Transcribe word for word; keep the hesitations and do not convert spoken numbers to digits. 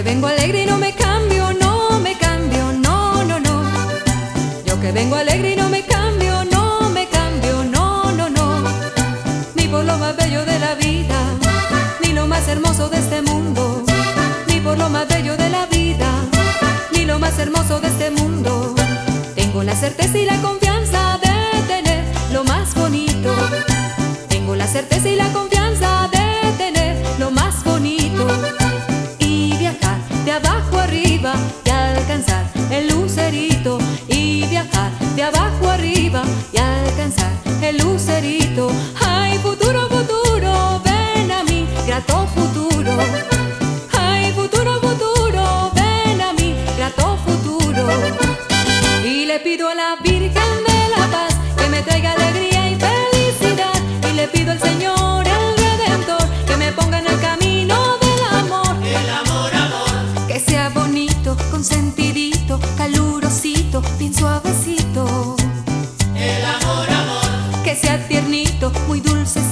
vengo alegre y no me cambio, no me cambio, no, no, no. Yo que vengo alegre y no me cambio, no me cambio, no, no, no. Ni por lo más bello de la vida, ni lo más hermoso de este mundo, ni por lo más bello de la vida, ni lo más hermoso de este mundo. Tengo la certeza y la confianza de tener lo más bonito. Tengo la certeza y la confianza de tener lo más bonito. Y viajar de abajo arriba y alcanzar el lucerito. Y viajar de abajo arriba y alcanzar el lucerito. Ay, futuro, futuro, ven a mí, grato futuro. Ay, futuro, futuro, ven a mí, grato futuro. Y le pido a la Virgen de la Paz que me traiga alegría y felicidad. Y le pido al Señor, el Redentor, que me ponga en el camino del amor. El amor, amor. Que sea bonito, consentidito, calurosito, bien suavecito. El amor, amor. Que sea tiernito, muy dulce